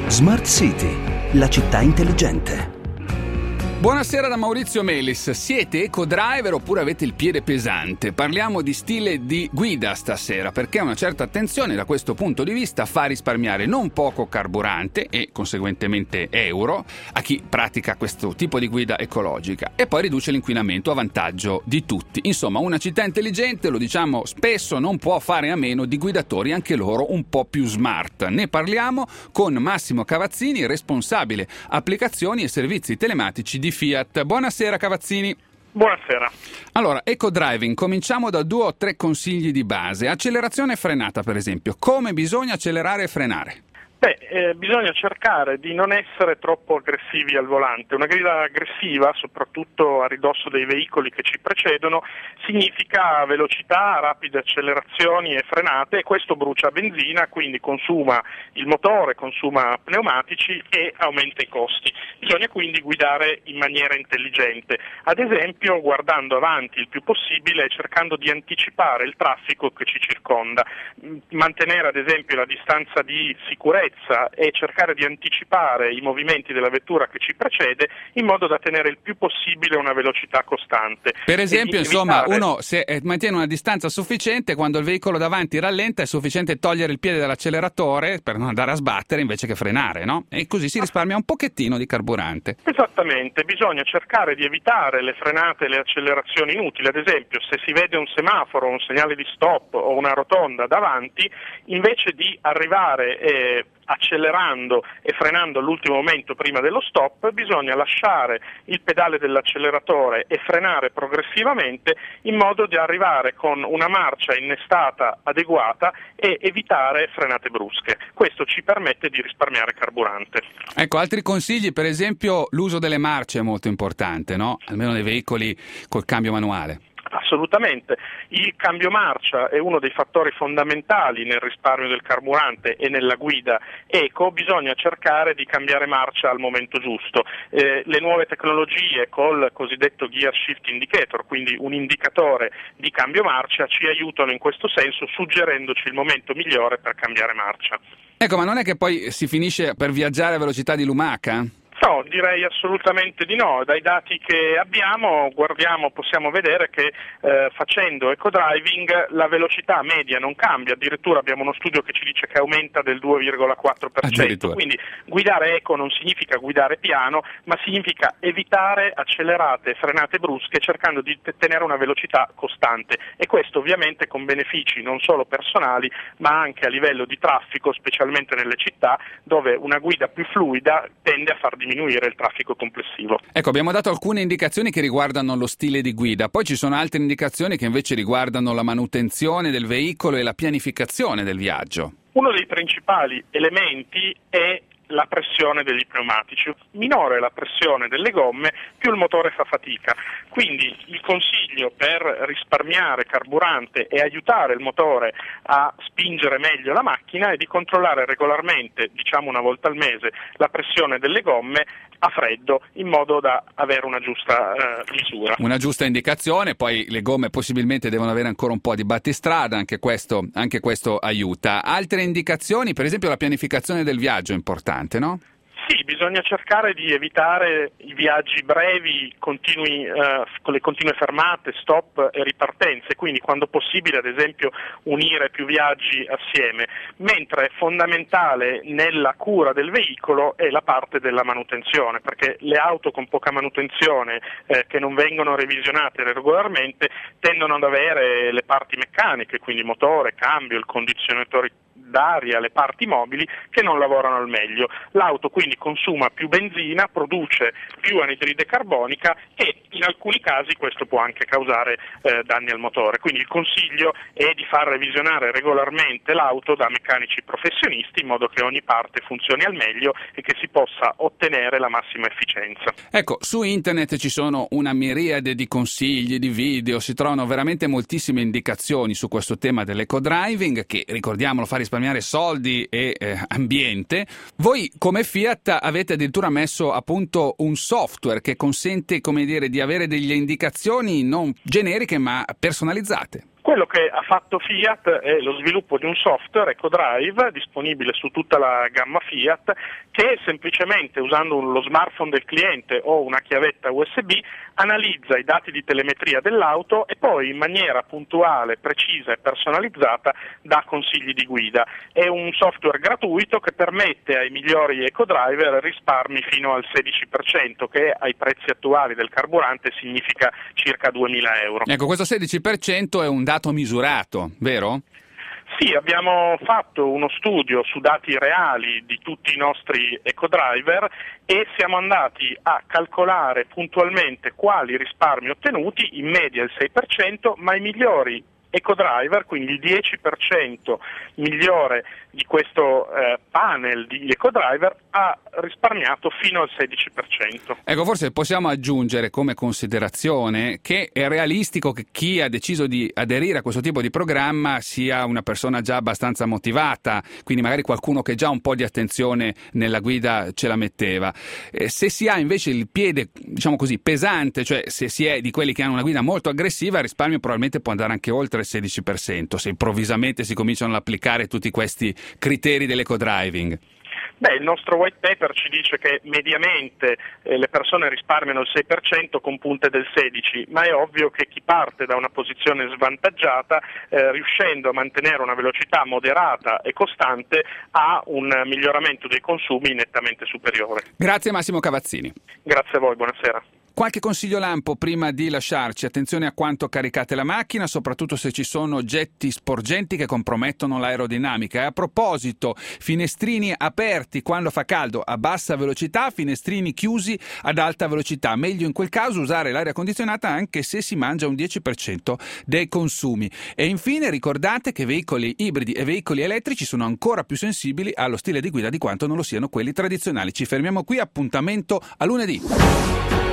Smart City, la città intelligente. Buonasera da Maurizio Melis. Siete eco-driver oppure avete il piede pesante? Parliamo di stile di guida stasera, perché una certa attenzione da questo punto di vista fa risparmiare non poco carburante e conseguentemente euro a chi pratica questo tipo di guida ecologica e poi riduce l'inquinamento a vantaggio di tutti. Insomma, una città intelligente, lo diciamo spesso, non può fare a meno di guidatori anche loro un po' più smart. Ne parliamo con Massimo Cavazzini, responsabile applicazioni e servizi telematici di Fiat. Buonasera Cavazzini. Buonasera. Allora, eco-driving, cominciamo da 2 o 3 consigli di base. Accelerazione e frenata, per esempio. Come bisogna accelerare e frenare? Bisogna cercare di non essere troppo aggressivi al volante. Una guida aggressiva, soprattutto a ridosso dei veicoli che ci precedono, significa velocità, rapide accelerazioni e frenate, e questo brucia benzina, quindi consuma il motore, consuma pneumatici e aumenta i costi. Bisogna quindi guidare in maniera intelligente, ad esempio guardando avanti il più possibile e cercando di anticipare il traffico che ci circonda, mantenere ad esempio la distanza di sicurezza e cercare di anticipare i movimenti della vettura che ci precede in modo da tenere il più possibile una velocità costante. Per esempio, insomma, uno se mantiene una distanza sufficiente, quando il veicolo davanti rallenta è sufficiente togliere il piede dall'acceleratore per non andare a sbattere invece che frenare, no? E così si risparmia un pochettino di carburante. Esattamente, bisogna cercare di evitare le frenate e le accelerazioni inutili. Ad esempio, se si vede un semaforo, un segnale di stop o una rotonda davanti, invece di arrivare accelerando e frenando all'ultimo momento prima dello stop, bisogna lasciare il pedale dell'acceleratore e frenare progressivamente in modo di arrivare con una marcia innestata adeguata e evitare frenate brusche. Questo ci permette di risparmiare carburante. Ecco, altri consigli, per esempio l'uso delle marce è molto importante, no? Almeno nei veicoli col cambio manuale. Assolutamente, il cambio marcia è uno dei fattori fondamentali nel risparmio del carburante e nella guida eco. Bisogna cercare di cambiare marcia al momento giusto. Le nuove tecnologie col cosiddetto gear shift indicator, quindi un indicatore di cambio marcia, ci aiutano in questo senso, suggerendoci il momento migliore per cambiare marcia. Ecco, ma non è che poi si finisce per viaggiare a velocità di lumaca? No, direi assolutamente di no. Dai dati che abbiamo, possiamo vedere che facendo eco-driving la velocità media non cambia, addirittura abbiamo uno studio che ci dice che aumenta del 2,4%, quindi guidare eco non significa guidare piano, ma significa evitare accelerate e frenate brusche cercando di tenere una velocità costante, e questo ovviamente con benefici non solo personali ma anche a livello di traffico, specialmente nelle città dove una guida più fluida tende a far diminuire il traffico complessivo. Ecco, abbiamo dato alcune indicazioni che riguardano lo stile di guida, poi ci sono altre indicazioni che invece riguardano la manutenzione del veicolo e la pianificazione del viaggio. Uno dei principali elementi è la pressione degli pneumatici. Minore è la pressione delle gomme, più il motore fa fatica. Quindi il consiglio per risparmiare carburante e aiutare il motore a spingere meglio la macchina è di controllare regolarmente, diciamo una volta al mese, la pressione delle gomme a freddo, in modo da avere una giusta misura. Una giusta indicazione, poi le gomme possibilmente devono avere ancora un po' di battistrada, anche questo aiuta. Altre indicazioni, per esempio la pianificazione del viaggio è importante, no? Sì, bisogna cercare di evitare i viaggi brevi, con le continue fermate, stop e ripartenze, quindi quando possibile ad esempio unire più viaggi assieme, mentre è fondamentale nella cura del veicolo è la parte della manutenzione, perché le auto con poca manutenzione che non vengono revisionate regolarmente tendono ad avere le parti meccaniche, quindi motore, cambio, il condizionatore d'aria, le parti mobili che non lavorano al meglio. L'auto quindi consuma più benzina, produce più anidride carbonica e in alcuni casi questo può anche causare danni al motore. Quindi il consiglio è di far revisionare regolarmente l'auto da meccanici professionisti in modo che ogni parte funzioni al meglio e che si possa ottenere la massima efficienza. Ecco, su internet ci sono una miriade di consigli, di video, si trovano veramente moltissime indicazioni su questo tema dell'eco-driving che, ricordiamolo, fa risparmiare soldi e ambiente. Voi come Fiat avete addirittura messo a punto un software che consente, come dire, di avere delle indicazioni non generiche ma personalizzate. Quello che ha fatto Fiat è lo sviluppo di un software, EcoDrive, disponibile su tutta la gamma Fiat, che semplicemente usando lo smartphone del cliente o una chiavetta USB analizza i dati di telemetria dell'auto e poi in maniera puntuale, precisa e personalizzata dà consigli di guida. È un software gratuito che permette ai migliori EcoDriver risparmi fino al 16%, che ai prezzi attuali del carburante significa circa 2.000 euro. Ecco, questo 16% è un dato misurato, vero? Sì, abbiamo fatto uno studio su dati reali di tutti i nostri EcoDriver e siamo andati a calcolare puntualmente quali risparmi ottenuti, in media il 6%, ma i migliori EcoDriver, quindi il 10% migliore di questo panel di EcoDriver, ha risparmiato fino al 16%. Ecco, forse possiamo aggiungere come considerazione che è realistico che chi ha deciso di aderire a questo tipo di programma sia una persona già abbastanza motivata, quindi magari qualcuno che già un po' di attenzione nella guida ce la metteva. Se si ha invece il piede, diciamo così, pesante, cioè se si è di quelli che hanno una guida molto aggressiva, il risparmio probabilmente può andare anche oltre il 16%, se improvvisamente si cominciano ad applicare tutti questi criteri dell'ecodriving. Beh, il nostro white paper ci dice che mediamente le persone risparmiano il 6% con punte del 16%, ma è ovvio che chi parte da una posizione svantaggiata, riuscendo a mantenere una velocità moderata e costante, ha un miglioramento dei consumi nettamente superiore. Grazie Massimo Cavazzini. Grazie a voi, buonasera. Qualche consiglio lampo prima di lasciarci: attenzione a quanto caricate la macchina, soprattutto se ci sono oggetti sporgenti che compromettono l'aerodinamica. E a proposito, finestrini aperti quando fa caldo a bassa velocità, finestrini chiusi ad alta velocità. Meglio in quel caso usare l'aria condizionata anche se si mangia un 10% dei consumi. E infine ricordate che veicoli ibridi e veicoli elettrici sono ancora più sensibili allo stile di guida di quanto non lo siano quelli tradizionali. Ci fermiamo qui, appuntamento a lunedì.